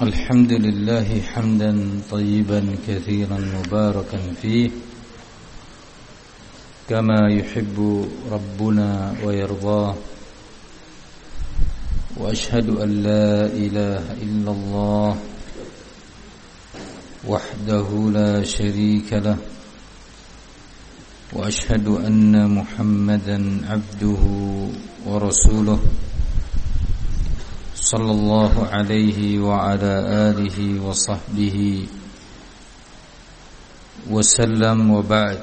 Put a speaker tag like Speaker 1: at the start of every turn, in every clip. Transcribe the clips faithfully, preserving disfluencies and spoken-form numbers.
Speaker 1: الحمد لله حمدا طيبا كثيرا مباركا فيه كما يحب ربنا ويرضاه، وأشهد أن لا إله إلا الله وحده لا شريك له، وأشهد أن محمدا عبده ورسوله صلى الله عليه وعلى آله وصحبه وسلم. وبعد،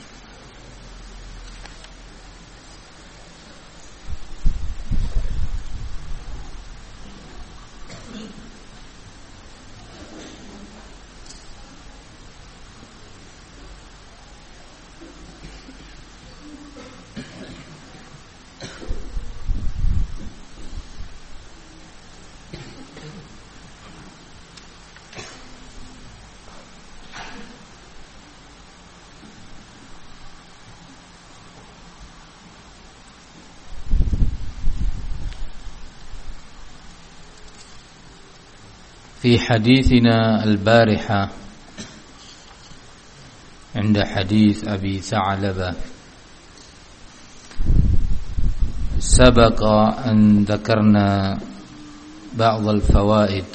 Speaker 1: في حديثنا البارحة عند حديث أبي ثعلبة سبق أن ذكرنا بعض الفوائد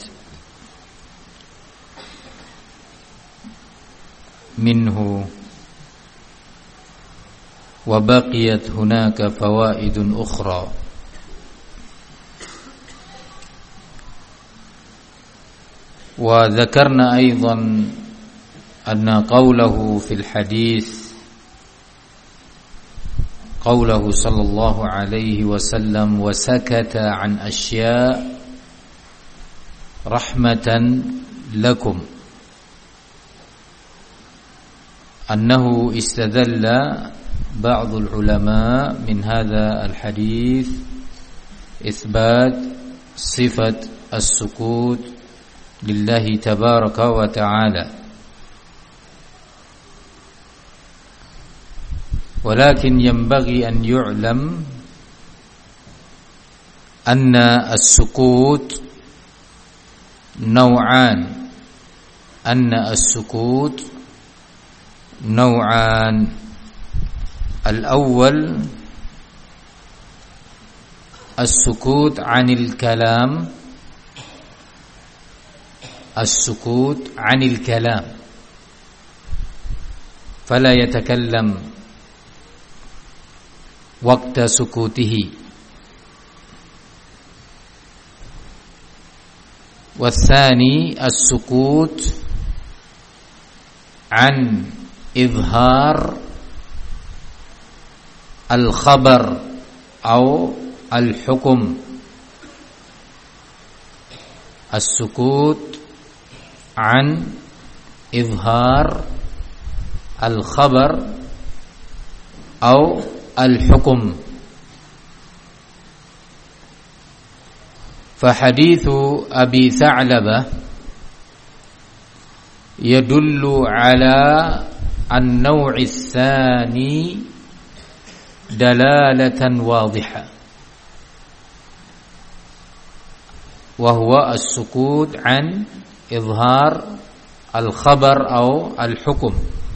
Speaker 1: منه، وبقيت هناك فوائد أخرى. وذكرنا أيضا أن قوله في الحديث قوله صلى الله عليه وسلم وسكت عن أشياء رحمة لكم، أنه استدل بعض العلماء من هذا الحديث إثبات صفة السكوت لله تبارك وتعالى، ولكن ينبغي أن يعلم أن السكوت نوعان أن السكوت نوعان الأول السكوت عن الكلام السكوت عن الكلام فلا يتكلم وقت سكوته، والثاني السكوت عن إظهار الخبر أو الحكم السكوت عن إظهار الخبر أو الحكم. فحديث أبي ثعلبة يدل على النوع الثاني دلالة واضحة، وهو السكوت عن إظهار الخبر أو الحكم،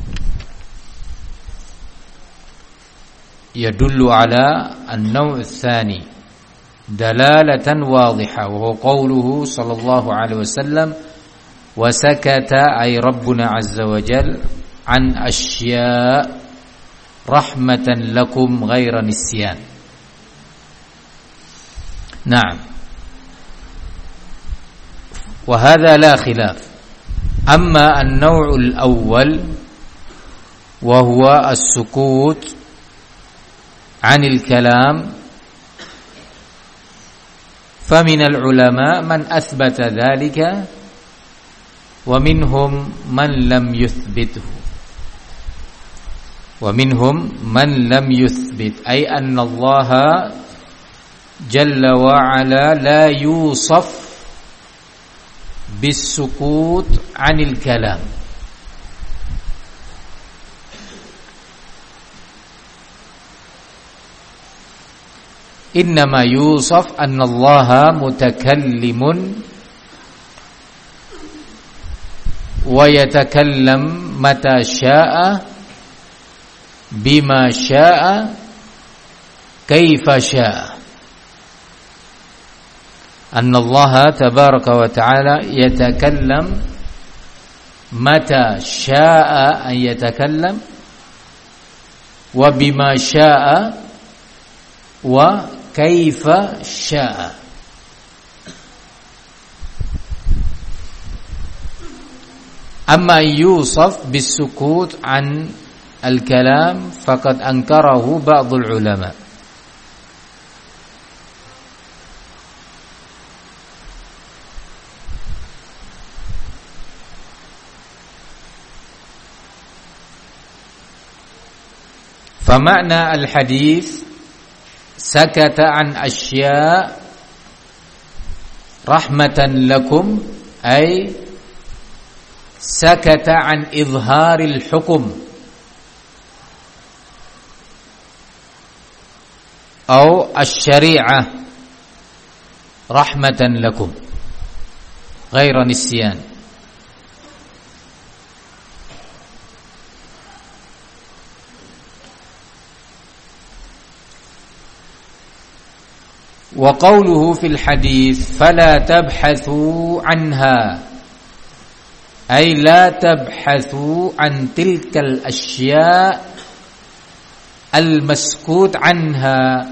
Speaker 1: يدل على النوع الثاني دلالة واضحة، وهو قوله صلى الله عليه وسلم وسكت أي ربنا عز وجل عن أشياء رحمة لكم غير نسيان. نعم، وهذا لا خلاف. أما النوع الأول وهو السكوت عن الكلام، فمن العلماء من أثبت ذلك ومنهم من لم يثبته ومنهم من لم يثبت أي أن الله جل وعلا لا يوصف بالسكوت عن الكلام، إنما يوصف أن الله متكلم wa yatakallam mata syaa bima syaa kaifa syaa. Anna Allah tabaraka wa ta'ala yatakallam mata syaa an yatakallam wa bima syaa wa kaifa syaa. Amma yusaf bisukut an al-kalam faqad ankarahu ba'dul ulama. Fama'na al-hadith sakata an asya rahmatan lakum ay sakata an izharil hukum atau asy-syari'ah rahmatan lakum ghaira nisyan. Wa qawluhu fil hadith fala tabhathu anha ay la tabhathu an tilkal asya' al maskut anha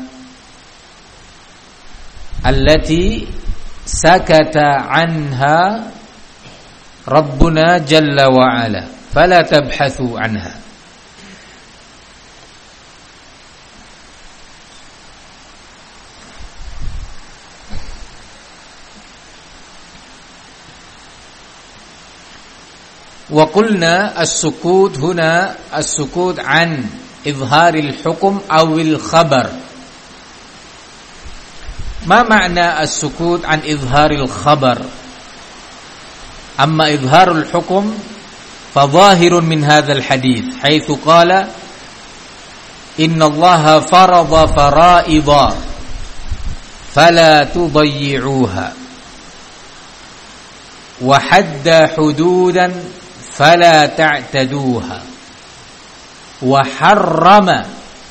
Speaker 1: allati sakata anha Rabbuna jalla wa ala fala tabhathu anha. Wa qulna as-sukut huna as-sukut an izharil hukum awil khabar. Ma ma'na as-sukut an izharil khabar? Amma izharul hukum fa zahirun min hadzal hadits haitsu qala inna Allaha farada fara'idha fala tudayyi'uha wa hadda hududan fala ta'taduha wa harrama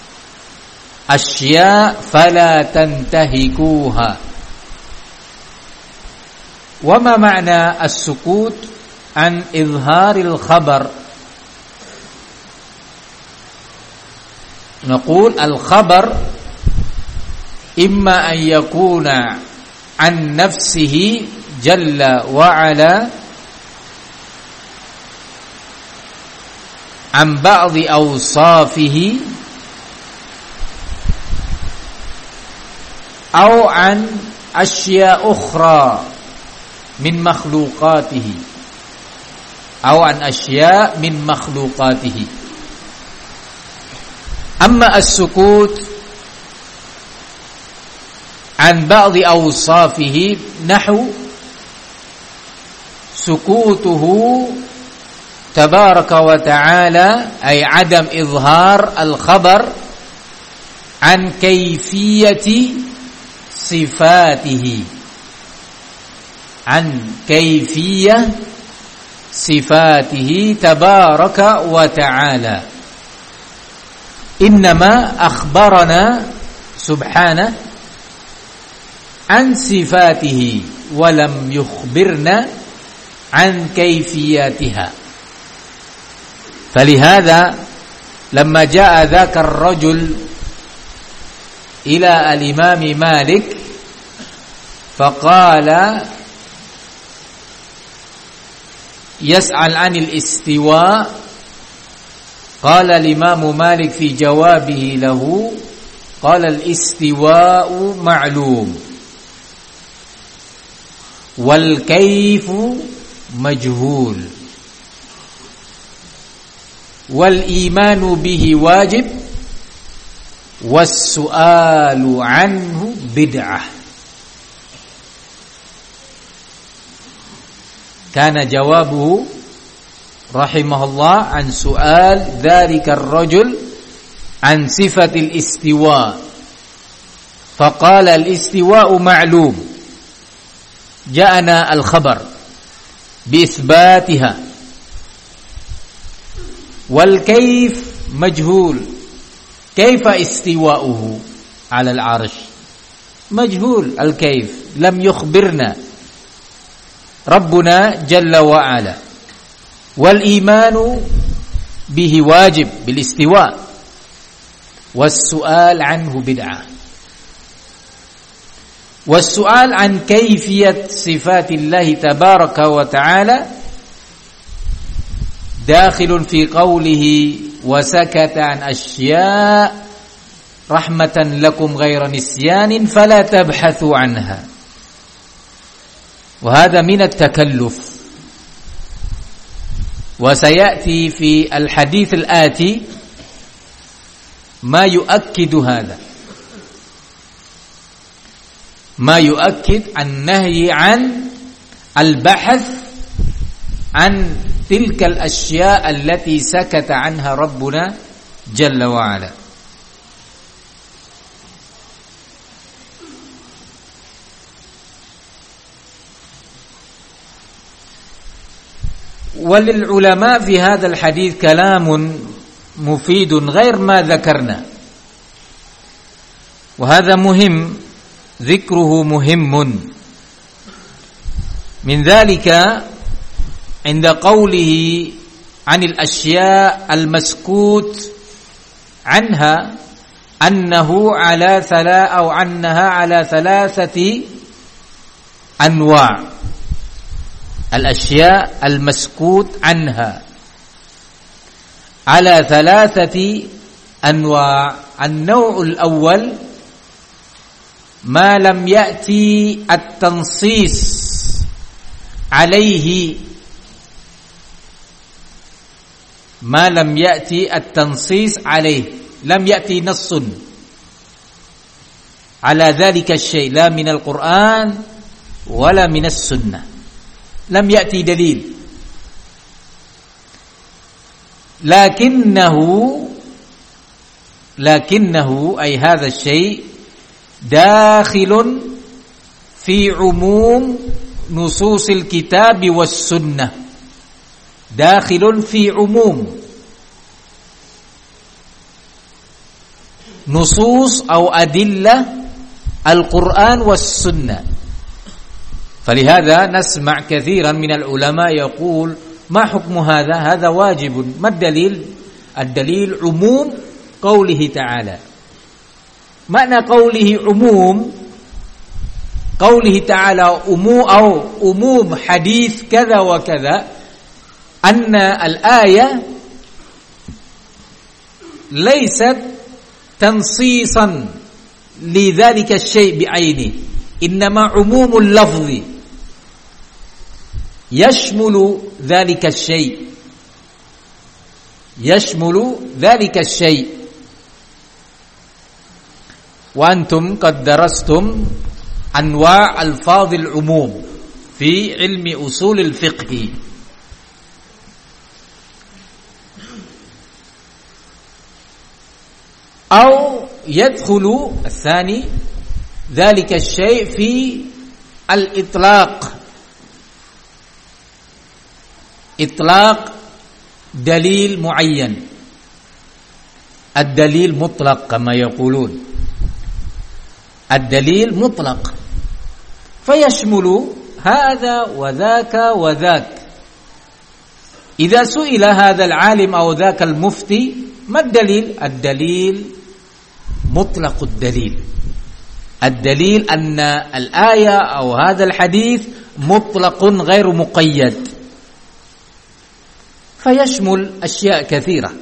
Speaker 1: asya fala tantahikuha. Wa ma ma'na as-sukut an izharil khabar? Naqul al-khabar imma an yakuna an nafsihi jalla wa ala an ba'dhi awsafihi aw an asya ukhra min makhluqatihi aw an asya min makhluqatihi. Amma as-sukut an ba'dhi awsafihi nahu sukutuhu tabaraka wa ta'ala ay adam izhar al-khabar an kayfiyati sifatihi an kayfiyah sifatihi tabaraka wa ta'ala. Innama akhbarana subhanahu an sifatihi wa lam yukhbirna an kayfiyatiha. Falihada lamma jaa dzakar rajul ila al-imam Malik faqala yas'al 'anil istiwa qala al-imam Malik fi jawabihi lahu qala al-istiwa'u ma'lum wal kayfu majhul wal imanu bihi wajib was su'alu anhu bid'ah. Kana jawabuhu rahimahullah an su'al dzalika ar-rajul an sifatil istiwa faqala al-istiwa'u ma'lum ja'ana al-khabar bi itsbatiha wal kaif majhul. Kaifa istiwa'uhu 'ala al-'arsy? Majhul al-kaif, lam yukhbirna Rabbuna jalla wa 'ala. Wal imanu bihi wajib bil istiwa', was su'al anhu bid'ah. Was su'al an kaifiyat sifatillahi tabaraka wa ta'ala dakhilun fi qawlihi wa sakata an asya' rahmatan lakum ghaira nisyanin fala tabhathu anha. Wa hadha min at-takalluf. Wa sayati fi al-hadits al-ati ma yu'akkidu hadha. Ma yu'akkid an-nahyi an al-bahth an tilka al-ashya' allati sakata anha Rabbuna jalla wa ala. وللعلماء في هذا الحديث كلام مفيد غير ما ذكرنا, وهذا مهم ذكره مهم. من ذلك عند قوله عن الأشياء المسكوت عنها أنه على ثلاث أو أنها على ثلاثة أنواع. الأشياء المسكوت عنها على ثلاثة أنواع. النوع الأول ما لم يأتي التنصيص عليه ما لم يأتي التنصيص عليه لم يأتي نص على ذلك الشيء لا من القرآن ولا من السنة, لم يأتي دليل, لكنه لكنه أي هذا الشيء داخل في عموم نصوص الكتاب والسنة, داخل في عموم نصوص أو أدلة القرآن والسنة. فلهذا نسمع كثيرا من العلماء يقول ما حكم هذا؟ هذا واجب. ما الدليل؟ الدليل عموم قوله تعالى. معنى قوله عموم قوله تعالى عموم أو عموم حديث كذا وكذا أن الآية ليست تنصيصا لذلك الشيء بعينه, إنما عموم اللفظ يشمل ذلك الشيء يشمل ذلك الشيء. وأنتم قد درستم أنواع ألفاظ العموم في علم أصول الفقه. أو يدخل الثاني ذلك الشيء في الإطلاق, إطلاق دليل معين, الدليل مطلق كما يقولون, الدليل مطلق فيشمل هذا وذاك وذاك. إذا سئل هذا العالم أو ذاك المفتي ما الدليل؟ الدليل مطلق الدليل, الدليل أن الآية أو هذا الحديث مطلق غير مقيد, فيشمل أشياء كثيرة.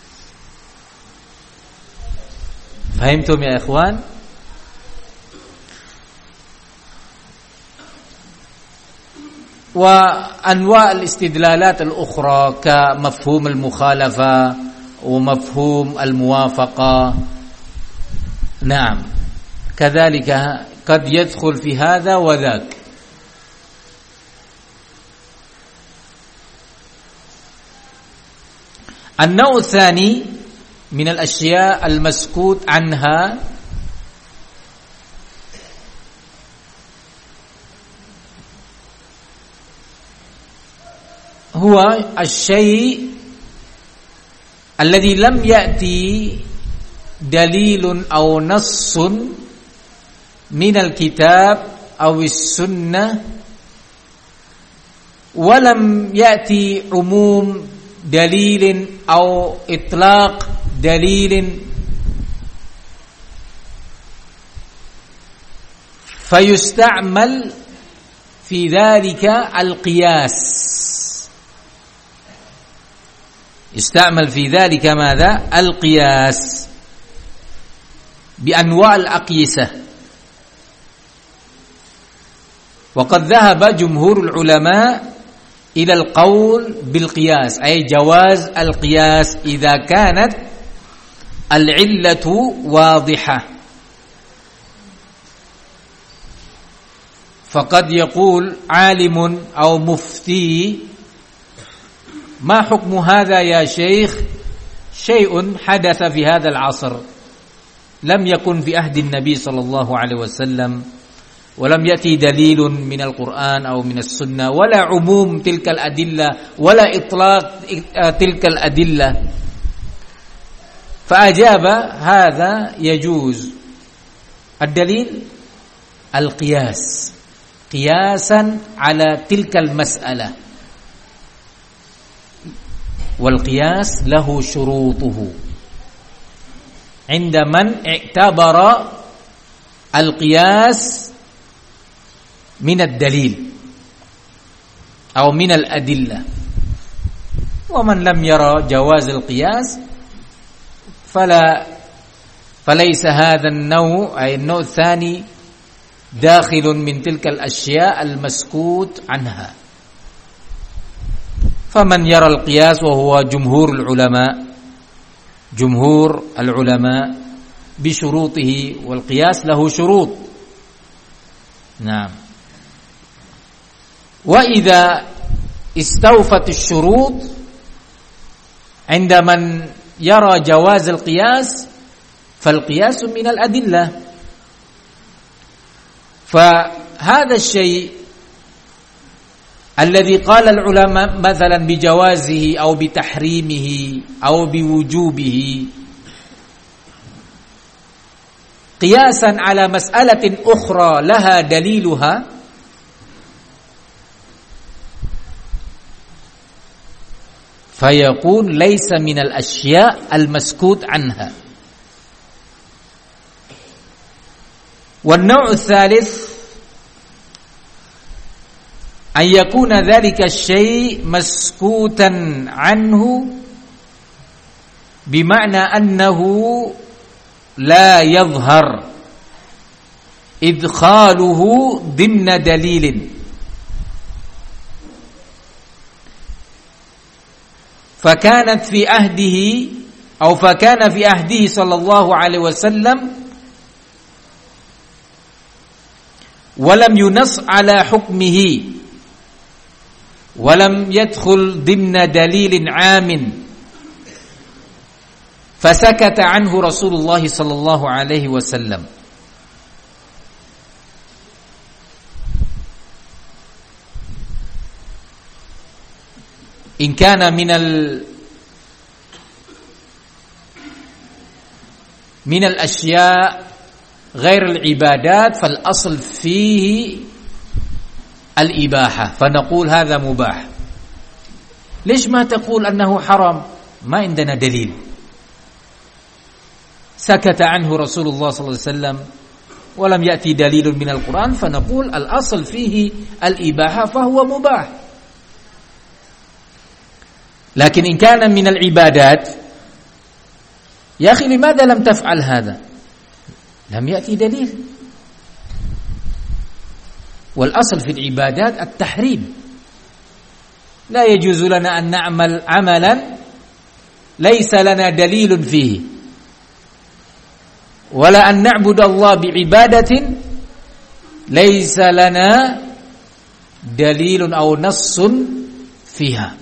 Speaker 1: فهمتم يا إخوان؟ وأنواع الاستدلالات الأخرى كمفهوم المخالفة ومفهوم الموافقة, نعم كذلك قد يدخل في هذا وذاك. النوع الثاني من الأشياء المسكوت عنها هو الشيء alladhi lam ya'ti dalilun aw nassun minal kitab awis sunnah walam ya'ti umum dalilin aw itlaq dalilin fayusta'mal fi dhalika al-qiyas yusta'mal fi dhalika madha al-qiyas bi anwa' al-aqyisah. وقد ذهب جمهور العلماء إلى القول بالقياس أي جواز القياس إذا كانت العلة واضحة. فقد يقول عالم أو مفتي ما حكم هذا يا شيخ شيء حدث في هذا العصر لم يكن في عهد النبي صلى الله عليه وسلم ولم يأتي دليل من القرآن أو من السنة ولا عموم تلك الأدلة ولا إطلاق تلك الأدلة. فأجاب هذا يجوز. الدليل القياس قياسا على تلك المسألة والقياس له شروطه عند من اعتبر القياس من الدليل أو من الأدلة. ومن لم يرى جواز القياس فلا فليس هذا النوع أي النوع الثاني داخل من تلك الأشياء المسكوت عنها. فمن يرى القياس وهو جمهور العلماء جمهور العلماء بشروطه والقياس له شروط. نعم. وإذا استوفت الشروط عند من يرى جواز القياس فالقياس من الأدلة. فهذا الشيء الذي قال العلماء مثلا بجوازه أو بتحريمه أو بوجوبه قياسا على مسألة أخرى لها دليلها فيكون ليس من الأشياء المسكوت عنها. والنوع الثالث أن يكون ذلك الشيء مسكوتا عنه بمعنى أنه لا يظهر إدخاله ضمن دليل. فكانت في عهده أو فكان في عهده صلى الله عليه وسلم ولم ينص على حكمه ولم يدخل ضمن دليل عام فسكت عنه رسول الله صلى الله عليه وسلم. إن كان من ال من الأشياء غير العبادات فالأصل فيه الإباحة فنقول هذا مباح. ليش ما تقول أنه حرام؟ ما عندنا دليل. سكت عنه رسول الله صلى الله عليه وسلم ولم يأتي دليل من القرآن فنقول الأصل فيه الإباحة فهو مباح. لكن إن كان من العبادات يا أخي لماذا لم تفعل هذا؟ لم يأتي دليل. والأصل في العبادات التحريم. لا يجوز لنا أن نعمل عملا ليس لنا دليل فيه ولا أن نعبد الله بعبادة ليس لنا دليل أو نص فيها.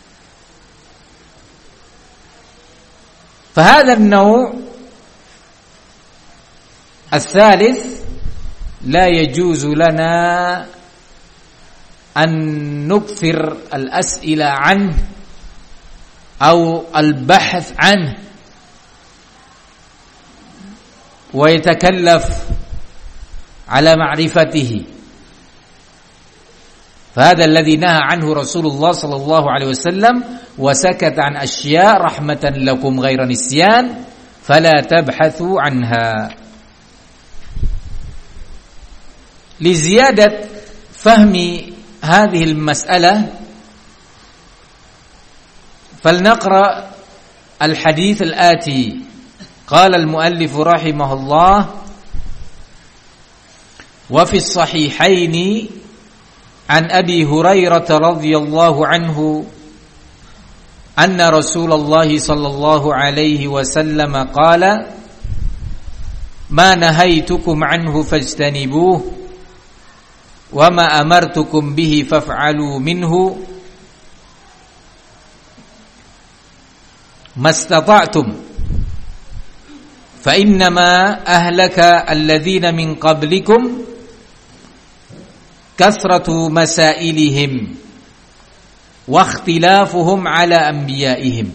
Speaker 1: فهذا النوع الثالث لا يجوز لنا أن نكثر الأسئلة عنه أو البحث عنه ويتكلف على معرفته، فهذا الذي نهى عنه رسول الله صلى الله عليه وسلم وسكت عن أشياء رحمة لكم غير نسيان فلا تبحثوا عنها. لزيادة فهم هذه المسألة فلنقرأ الحديث الآتي. قال المؤلف رحمه الله: وفي الصحيحين عن أبي هريرة رضي الله عنه أن رسول الله صلى الله عليه وسلم قال: ما نهيتكم عنه فاجتنبوه وما أمرتكم به فافعلوا منه ما استطعتم فإنما أهلك الذين من قبلكم كثرة مسائلهم واختلافهم على أنبيائهم.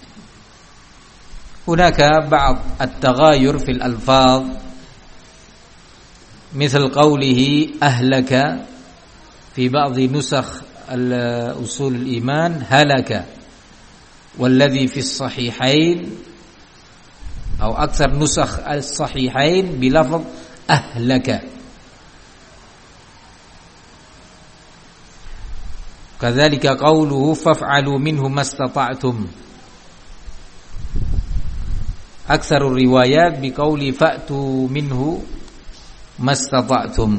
Speaker 1: هناك بعض التغاير في الألفاظ مثل قوله أهلك في بعض نسخ أصول الإيمان هلك، والذي في الصحيحين أو أكثر نسخ الصحيحين بلفظ أهلك. كذلك قوله فافعلوا منه ما استطعتم، أكثر الروايات بقول فأتوا منه ما استطعتم.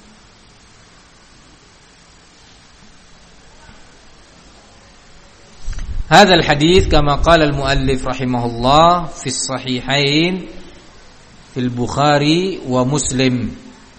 Speaker 1: هذا الحديث كما قال المؤلف رحمه الله في الصحيحين في البخاري ومسلم.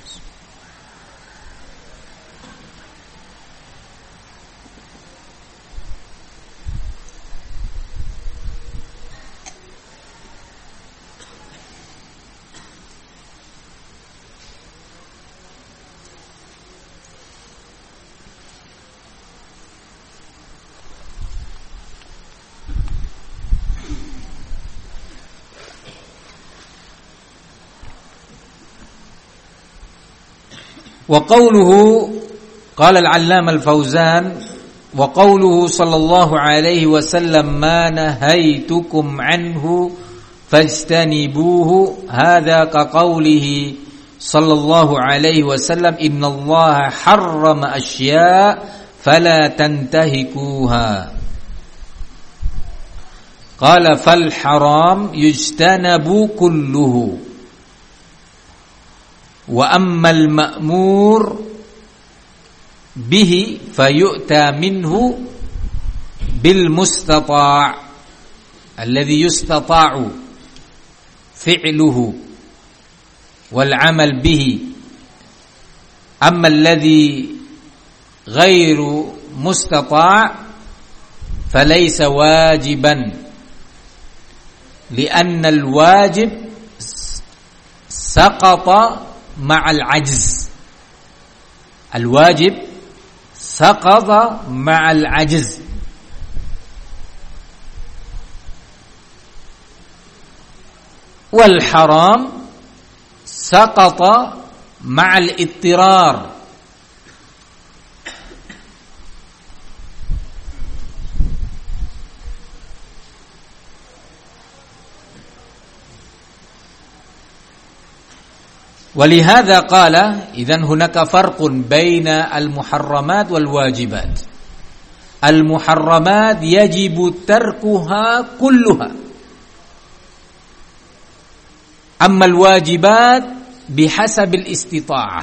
Speaker 1: وقوله قال العلامة الفوزان وقوله صلى الله عليه وسلم ما نهيتكم عنه فاجتنبوه هذا كقوله صلى الله عليه وسلم إن الله حرم أشياء فلا تنتهكوها. قال فالحرام يجتنب كله وأما المأمور به فيؤتى منه بالمستطاع الذي يستطاع فعله والعمل به، أما الذي غير مستطاع فليس واجبا، لأن الواجب سقط مع العجز. الواجب سقط مع العجز. والحرام سقط مع الاضطرار. ولهذا قال إذن هناك فرق بين المحرمات والواجبات. المحرمات يجب تركها كلها، أما الواجبات بحسب الاستطاعة،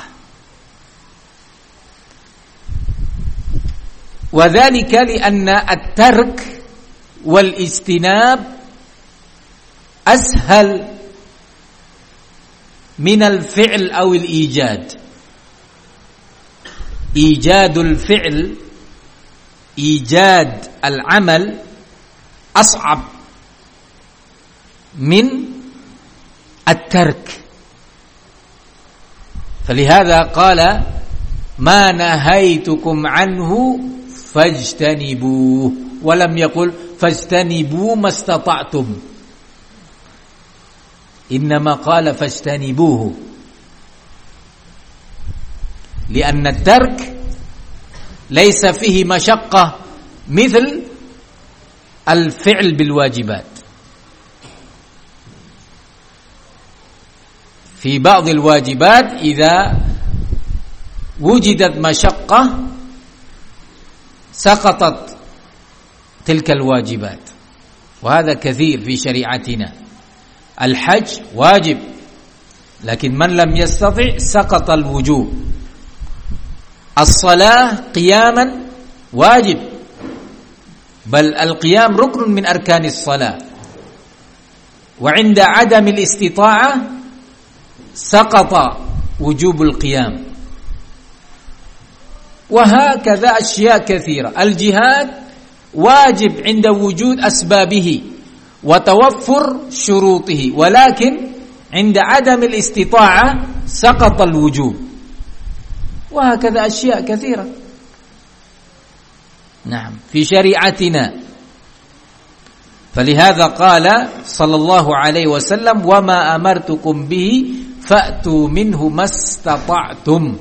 Speaker 1: وذلك لأن الترك والاجتناب أسهل من الفعل أو الإيجاد. إيجاد الفعل إيجاد العمل أصعب من الترك، فلهذا قال ما نهيتكم عنه فاجتنبوه ولم يقل فاجتنبوا ما استطعتم، إنما قال فاجتنبوه، لأن الترك ليس فيه مشقة مثل الفعل بالواجبات. في بعض الواجبات إذا وجدت مشقة سقطت تلك الواجبات، وهذا كثير في شريعتنا. الحج واجب، لكن من لم يستطع سقط الوجوب. الصلاة قياما واجب، بل القيام ركن من أركان الصلاة، وعند عدم الاستطاعة سقط وجوب القيام. وهكذا أشياء كثيرة. الجهاد واجب عند وجود أسبابه وتوفر شروطه، ولكن عند عدم الاستطاعة سقط الوجوب. وهكذا أشياء كثيرة نعم في شريعتنا. فلهذا قال صلى الله عليه وسلم: وما أمرتكم به فأتوا منه ما استطعتم.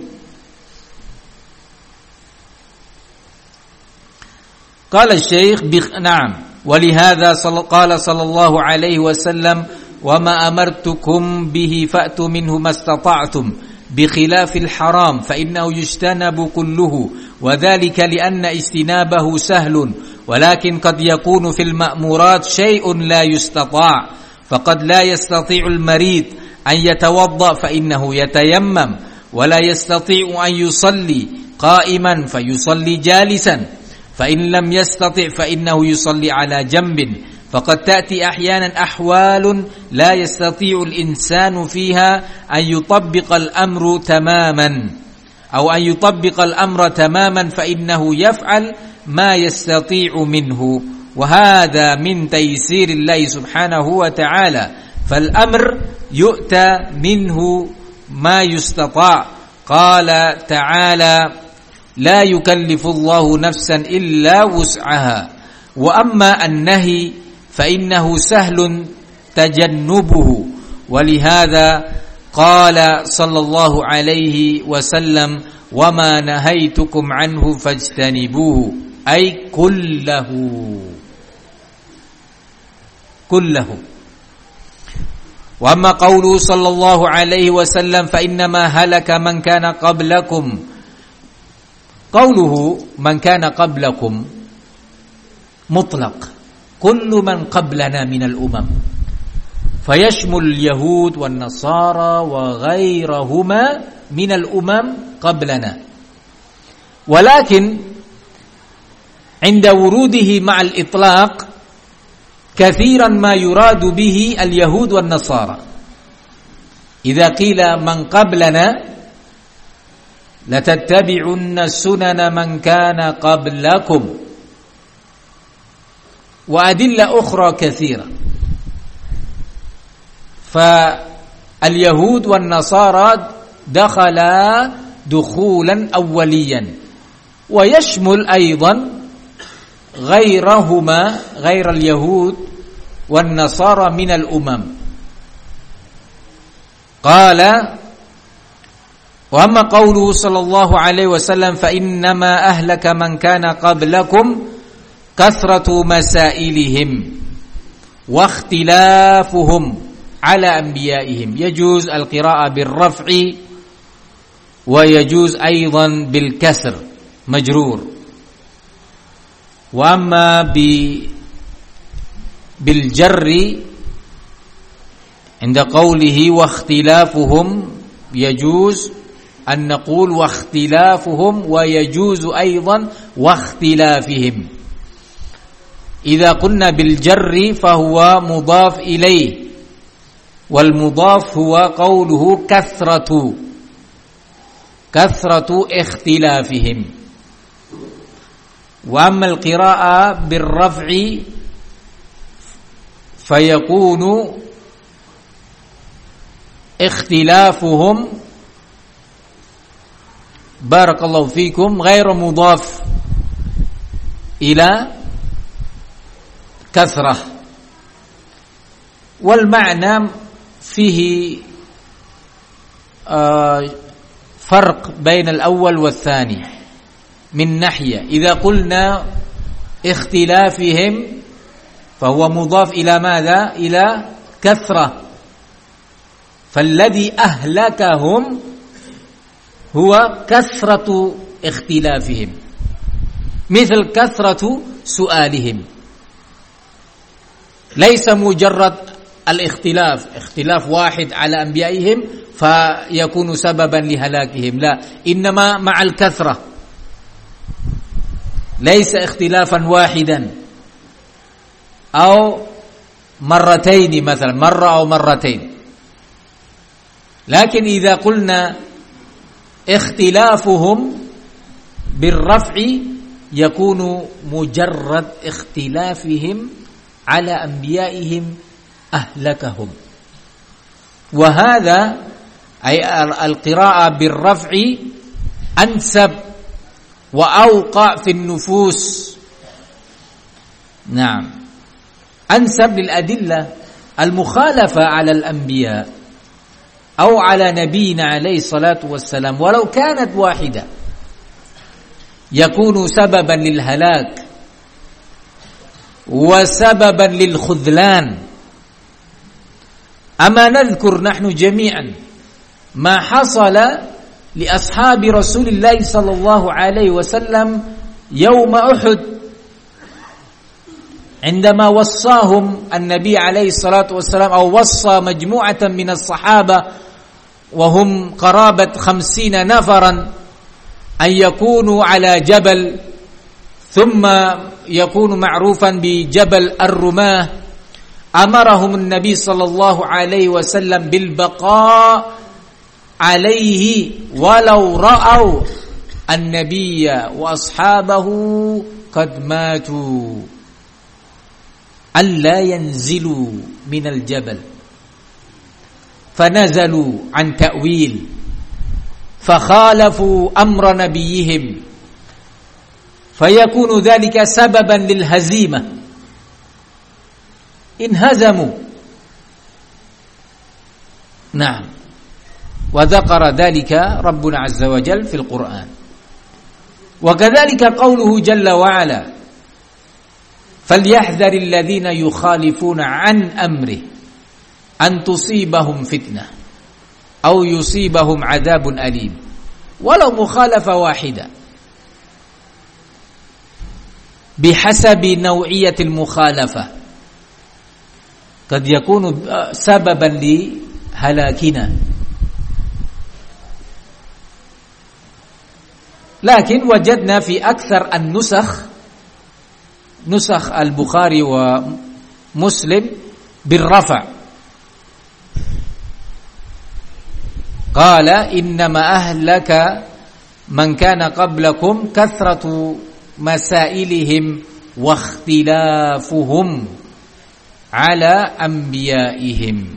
Speaker 1: قال الشيخ بخ... نعم ولهذا صل... قال صلى الله عليه وسلم: وما أمرتكم به فأتوا منه ما استطعتم، بخلاف الحرام فإنه يجتنب كله، وذلك لأن اجتنابه سهل، ولكن قد يكون في المأمورات شيء لا يستطاع، فقد لا يستطيع المريض أن يتوضأ فإنه يتيمم، ولا يستطيع أن يصلي قائما فيصلي جالسا، فإن لم يستطع فإنه يصلي على جنب. فقد تأتي أحيانا أحوال لا يستطيع الإنسان فيها أن يطبق الأمر تماما، أو أن يطبق الأمر تماما فإنه يفعل ما يستطيع منه، وهذا من تيسير الله سبحانه وتعالى. فالأمر يؤتى منه ما يستطاع. قال تعالى: لا يكلف الله نفسا إلا وسعها. وأما النهي فإنه سهل تجنبه، ولهذا قال صلى الله عليه وسلم: وما نهيتكم عنه فاجتنبوه، أي كله كله. وأما قوله صلى الله عليه وسلم: فإنما هلك من كان قبلكم، قوله من كان قبلكم مطلق، كل من قبلنا من الأمم، فيشمل اليهود والنصارى وغيرهما من الأمم قبلنا. ولكن عند وروده مع الإطلاق كثيرا ما يراد به اليهود والنصارى. إذا قيل من قبلنا لتتبعن سنن من كان قبلكم، وأدلة أخرى كثيرة. فاليهود والنصارى دخلا دخولا أوليا، ويشمل أيضا غيرهما غير اليهود والنصارى من الأمم. قال: وأما قوله صلى الله عليه وسلم: فإنما أهلك من كان قبلكم كثرة مسائلهم واختلافهم على أنبيائهم، يجوز القراءة بالرفع ويجوز أيضا بالكسر مجرور. وأما بالجر عند قوله واختلافهم يجوز أن نقول واختلافهم، ويجوز أيضا واختلافهم. إذا قلنا بالجر فهو مضاف إليه، والمضاف هو قوله كثرة كثرة اختلافهم. وأما القراءة بالرفع فيكون اختلافهم بارك الله فيكم غير مضاف إلى كثرة. والمعنى فيه آه فرق بين الأول والثاني من ناحية. إذا قلنا اختلافهم فهو مضاف إلى ماذا؟ إلى كثرة، فالذي أهلكهم هو كثرة اختلافهم، مثل كثرة سؤالهم، ليس مجرد الاختلاف اختلاف واحد على أنبيائهم فيكون سببا لهلاكهم، لا، إنما مع الكثرة، ليس اختلافا واحدا أو مرتين مثلا، مرة أو مرتين. لكن إذا قلنا اختلافهم بالرفع يكون مجرد اختلافهم على أنبيائهم أهلكهم. وهذا أي القراءة بالرفع أنسب وأوقع في النفوس. نعم، أنسب للأدلة المخالفة على الأنبياء أو على نبينا عليه الصلاة والسلام ولو كانت واحدة يكون سببا للهلاك وسببا للخذلان. أما نذكر نحن جميعا ما حصل لأصحاب رسول الله صلى الله عليه وسلم يوم أحد عندما وصاهم النبي عليه الصلاة والسلام، أو وصى مجموعة من الصحابة وهم قرابة خمسين نفرا أن يكونوا على جبل، ثم يكون معروفا بجبل الرماه. أمرهم النبي صلى الله عليه وسلم بالبقاء عليه ولو رأوا النبي وأصحابه قد ماتوا، ألا ينزلوا من الجبل، فنزلوا عن تأويل فخالفوا أمر نبيهم، فيكون ذلك سببا للهزيمة، انهزموا. نعم، وذكر ذلك ربنا عز وجل في القرآن. وكذلك قوله جل وعلا: فليحذر الذين يخالفون عن أمره أن تصيبهم فتنة أو يصيبهم عذاب أليم، ولو مخالفة واحدة بحسب نوعية المخالفة قد يكون سببا لهلاكنا. لكن وجدنا في أكثر النسخ، نسخ البخاري ومسلم، بالرفع، قال: إنما أهلك من كان قبلكم كثرة مسائلهم واختلافهم على أنبيائهم.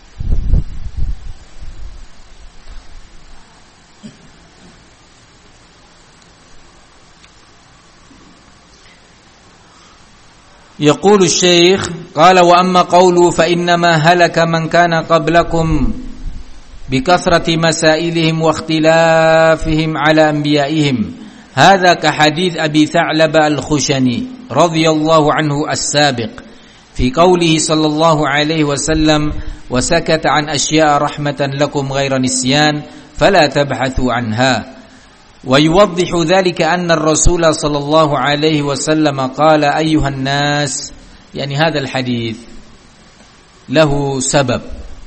Speaker 1: يقول الشيخ: قال: وأما قوله فإنما هلك من كان قبلكم بكثرة مسائلهم واختلافهم على أنبيائهم، هذا كحديث أبي ثعلب الخشني رضي الله عنه السابق في قوله صلى الله عليه وسلم: وسكت عن أشياء رحمة لكم غير نسيان فلا تبحثوا عنها. ويوضح ذلك أن الرسول صلى الله عليه وسلم قال: أيها الناس، يعني هذا الحديث له سبب،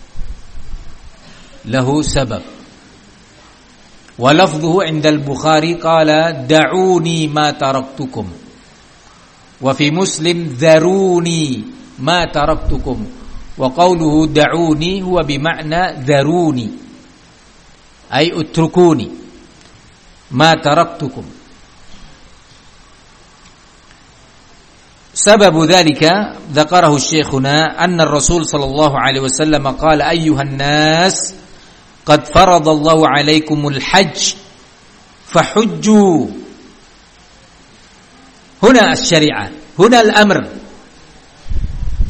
Speaker 1: له سبب، ولفظه عند البخاري قال: دعوني ما تركتكم، وفي مسلم: ذروني ما تركتكم. وقوله دعوني هو بمعنى ذروني، أي اتركوني ما تركتكم. سبب ذلك ذكره الشيخنا أن الرسول صلى الله عليه وسلم قال: أيها الناس، قد فرض الله عليكم الحج فحجوا. هنا الشريعة، هنا الأمر،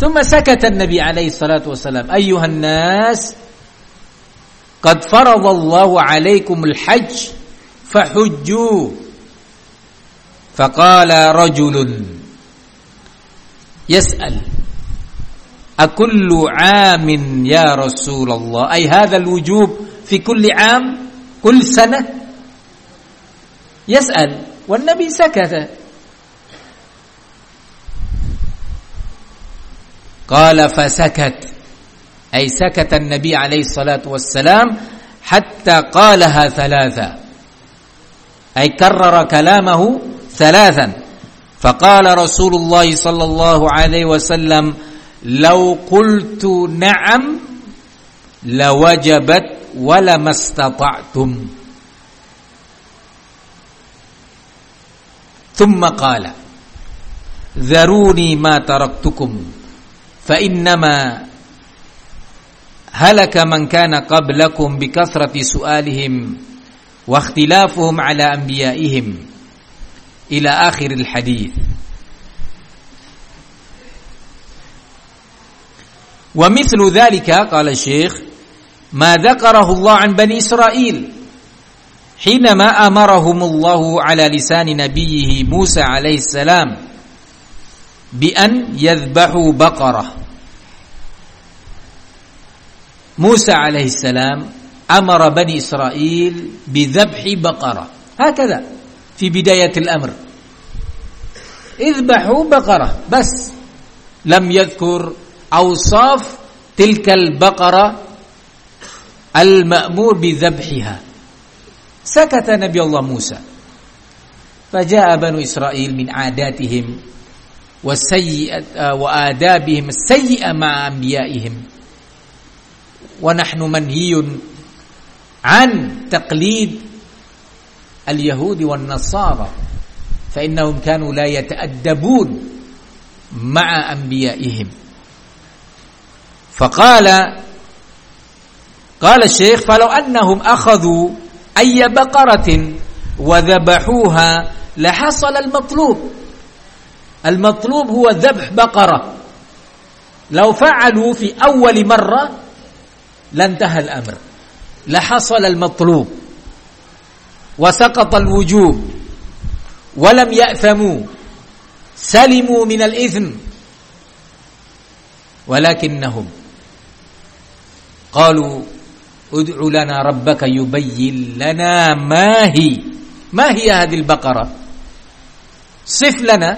Speaker 1: ثم سكت النبي عليه الصلاة والسلام. أيها الناس قد فرض الله عليكم الحج فحجوا. فقال رجل يسأل أكل عام يا رسول الله، أي هذا الوجوب في كل عام كل سنة؟ يسأل والنبي سكت. قال فسكت، أي سكت النبي عليه الصلاة والسلام حتى قالها ثلاثة، أي كرر كلامه ثلاثا. فقال رسول الله صلى الله عليه وسلم لو قلت نعم لوجبت ولما استطعتم. ثم قال ذروني ما تركتكم فإنما هلك من كان قبلكم بكثرة سؤالهم واختلافهم على أنبيائهم إلى آخر الحديث. ومثل ذلك قال الشيخ ما ذكره الله عن بني إسرائيل حينما أمرهم الله على لسان نبيه موسى عليه السلام بأن يذبحوا بقرة. موسى عليه السلام أمر بني إسرائيل بذبح بقرة، هكذا في بداية الأمر، اذبحوا بقرة بس، لم يذكر أوصاف تلك البقرة المأمور بذبحها. سكت نبي الله موسى. فجاء بنو إسرائيل من عاداتهم والسيئة وآدابهم السيئة مع أنبيائهم، ونحن منهي عن تقليد اليهود والنصارى، فإنهم كانوا لا يتأدبون مع أنبيائهم. فقال قال الشيخ فلو أنهم أخذوا أي بقرة وذبحوها لحصل المطلوب. المطلوب هو ذبح بقرة، لو فعلوا في أول مرة لانتهى الأمر، لحصل المطلوب وسقط الوجوب ولم يأثموا، سلموا من الإثم. ولكنهم قالوا ادع لنا ربك يبين لنا ما هي ما هي هذه البقرة، صف لنا.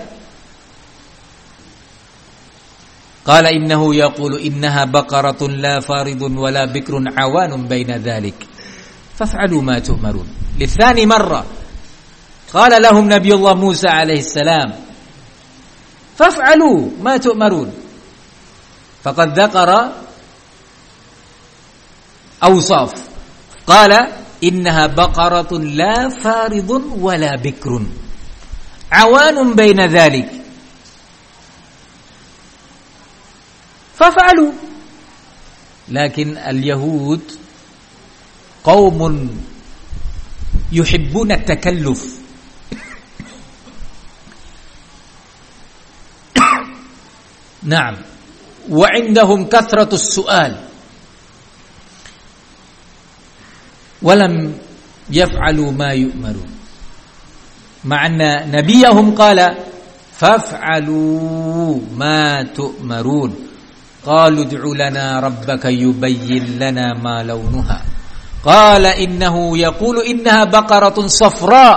Speaker 1: قال إنه يقول إنها بقرة لا فارض ولا بكر عوان بين ذلك فافعلوا ما تؤمرون. للثاني مرة قال لهم نبي الله موسى عليه السلام فافعلوا ما تؤمرون، فقد ذكر أوصاف. قال إنها بقرة لا فارض ولا بكر عوان بين ذلك فافعلوا. لكن اليهود قوم يحبون التكلف، نعم، وعندهم كثرة السؤال، ولم يفعلوا ما يؤمرون، مع أن نبيهم قال فافعلوا ما تؤمرون. قالوا ادع لنا ربك يبين لنا ما لونها. قال إنه يقول إنها بقرة صفراء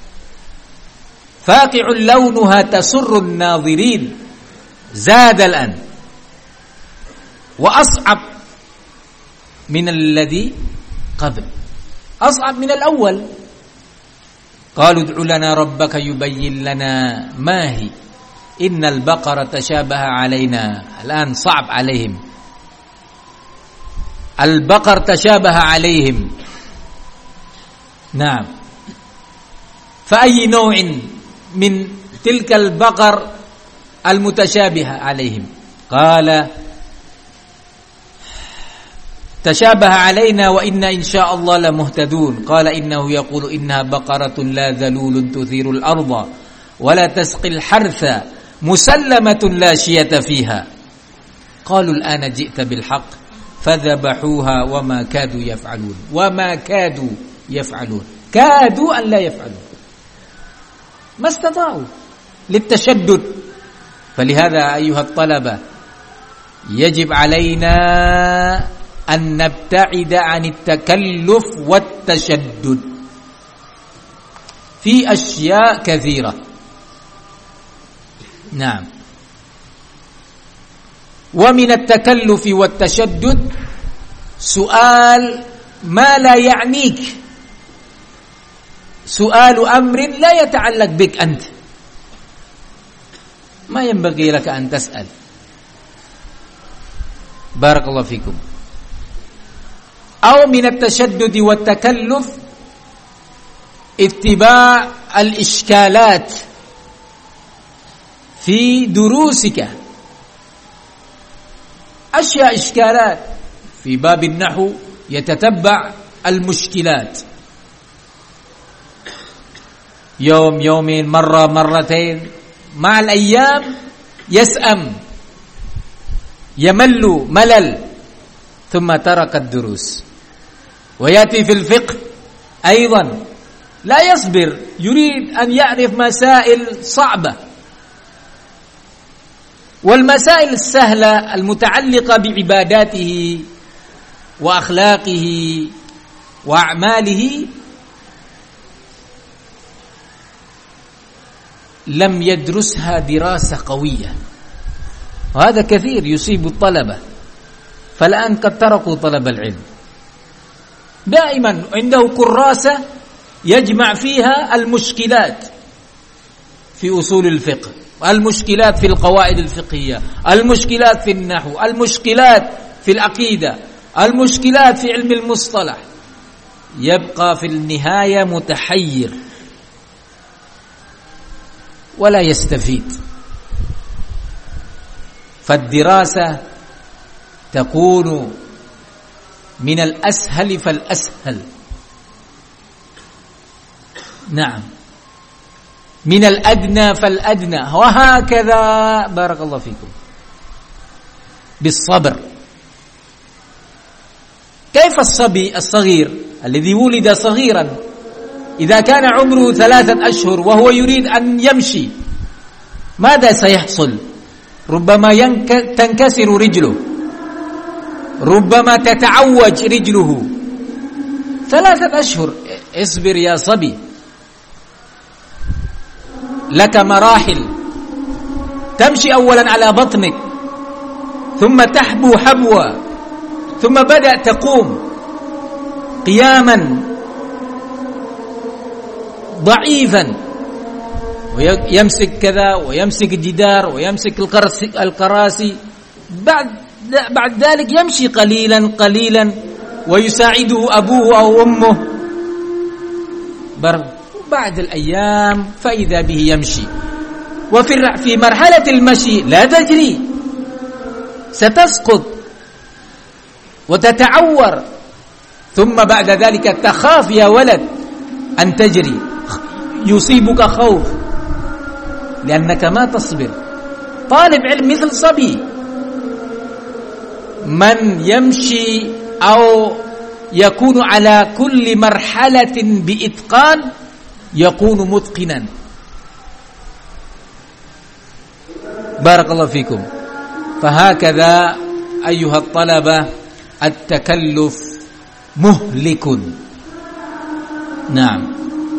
Speaker 1: فاقع لونها تسر الناظرين. زاد الآن وأصعب من الذي قبل، أصعب من الأول. قالوا ادع لنا ربك يبين لنا ما هي إن البقرة تشابه علينا. الآن صعب عليهم، البقر تشابه عليهم، نعم. فأي نوع من تلك البقر المتشابهة عليهم؟ قال تشابه علينا وإنا إن شاء الله لمهتدون. قال إنه يقول إنها بقرة لا ذلول تثير الأرض ولا تسقي الحرث مسلمة لا شية فيها قالوا الآن جئت بالحق فذبحوها وما كادوا يفعلون وما كادوا يفعلون كادوا أن لا يفعلون ما استطاعوا للتشدد. فلهذا أيها الطلبة يجب علينا أن نبتعد عن التكلف والتشدد في أشياء كثيرة. نعم. ومن التكلف والتشدد سؤال ما لا يعنيك، سؤال أمر لا يتعلق بك أنت، ما ينبغي لك أن تسأل. بارك الله فيكم. أو من التشدد والتكلف اتباع الإشكالات في دروسك، أشياء إشكالات في باب النحو يتتبع المشكلات، يوم يومين مرة مرتين، مع الأيام يسأم يمل ملل ثم ترك الدروس. ويأتي في الفقه أيضا لا يصبر، يريد أن يعرف مسائل صعبة، والمسائل السهلة المتعلقة بعباداته وأخلاقه وأعماله لم يدرسها دراسة قوية، وهذا كثير يصيب الطلبة. فالآن قد تركوا طلب العلم، دائما عنده كراسة يجمع فيها المشكلات في أصول الفقه، المشكلات في القواعد الفقهية، المشكلات في النحو، المشكلات في العقيدة، المشكلات في علم المصطلح، يبقى في النهاية متحير ولا يستفيد. فالدراسة تكون من الأسهل فالأسهل، نعم، من الأدنى فالأدنى، وهكذا. بارك الله فيكم. بالصبر. كيف الصبي الصغير الذي ولد صغيرا إذا كان عمره ثلاثة أشهر وهو يريد أن يمشي، ماذا سيحصل؟ ربما تنكسر رجله، ربما تتعوج رجله. ثلاثة أشهر، اصبر يا صبي، لك مراحل. تمشي أولا على بطنك، ثم تحبو حبوا، ثم بدأ تقوم قياما ضعيفا، ويمسك كذا ويمسك الجدار ويمسك الكراسي. بعد بعد ذلك يمشي قليلا قليلا ويساعده أبوه أو أمه. بعد الأيام فإذا به يمشي. وفي في مرحلة المشي لا تجري، ستسقط وتتعور، ثم بعد ذلك تخاف يا ولد أن تجري، يصيبك خوف لأنك ما تصبر. طالب علم مثل صبي، من يمشي أو يكون على كل مرحلة بإتقان يكون متقنا. بارك الله فيكم. فهكذا أيها الطلبة التكلف مهلك. نعم.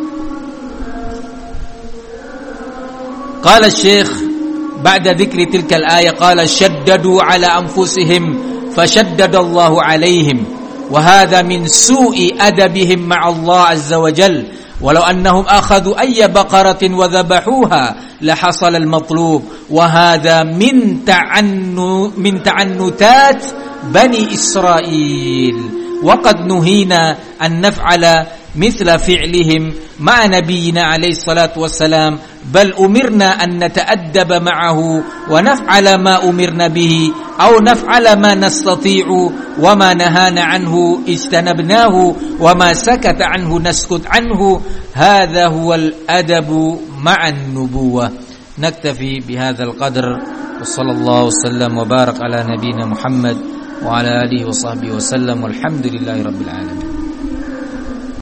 Speaker 1: قال الشيخ بعد ذكر تلك الآية قال شددوا على أنفسهم فشدد الله عليهم، وهذا من سوء أدبهم مع الله عز وجل، ولو أنهم أخذوا أي بقرة وذبحوها لحصل المطلوب، وهذا من تعنو من تعنتات بني إسرائيل، وقد نهينا أن نفعل مثل فعلهم مع نبينا عليه الصلاة والسلام، بل أمرنا أن نتأدب معه ونفعل ما أمرنا به أو نفعل ما نستطيع، وما نهانا عنه اجتنبناه، وما سكت عنه نسكت عنه. هذا هو الأدب مع النبوة. نكتفي بهذا القدر. Wassallallahu wasallam wa barak ala nabiyyina Muhammad wa ala alihi wa sahbihi wasallam walhamdulillahi rabbil alamin.